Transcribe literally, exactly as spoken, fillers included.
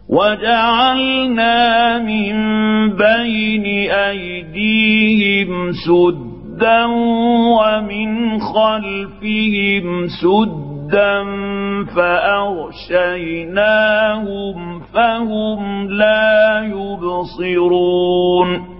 وجعلنا من بين أيديهم سدا ومن خلفهم سدا فأغشيناهم فهم لا يبصرون